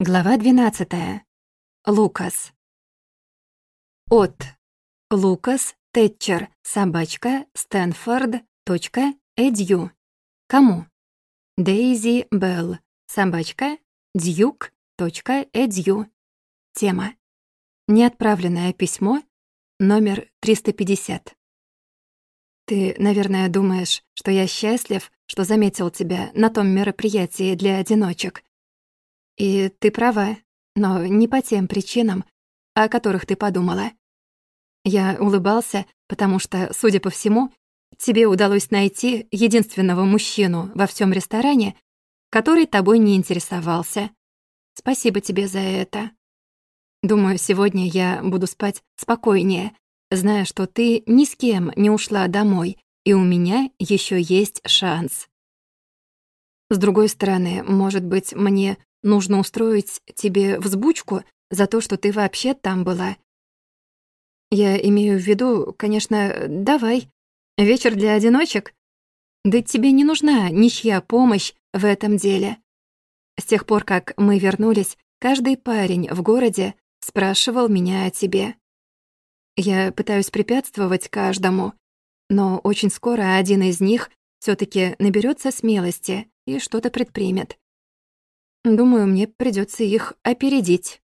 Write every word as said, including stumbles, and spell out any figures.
Глава двенадцатая. Лукас. От Лукас Тэтчер собачка Стэнфорд точка эдью. Кому? Дейзи Белл собачка Дьюк точка эдью. Тема. Неотправленное письмо номер триста пятьдесят. Ты, наверное, думаешь, что я счастлив, что заметил тебя на том мероприятии для одиночек. И ты права, но не по тем причинам, о которых ты подумала. Я улыбался, потому что, судя по всему, тебе удалось найти единственного мужчину во всем ресторане, который тобой не интересовался. Спасибо тебе за это. Думаю, сегодня я буду спать спокойнее, зная, что ты ни с кем не ушла домой, и у меня еще есть шанс. С другой стороны, может быть, мне нужно устроить тебе взбучку за то, что ты вообще там была. Я имею в виду, конечно, давай. Вечер для одиночек? Да тебе не нужна ничья помощь в этом деле. С тех пор, как мы вернулись, каждый парень в городе спрашивал меня о тебе. Я пытаюсь препятствовать каждому, но очень скоро один из них всё-таки наберётся смелости и что-то предпримет. Думаю, мне придётся их опередить.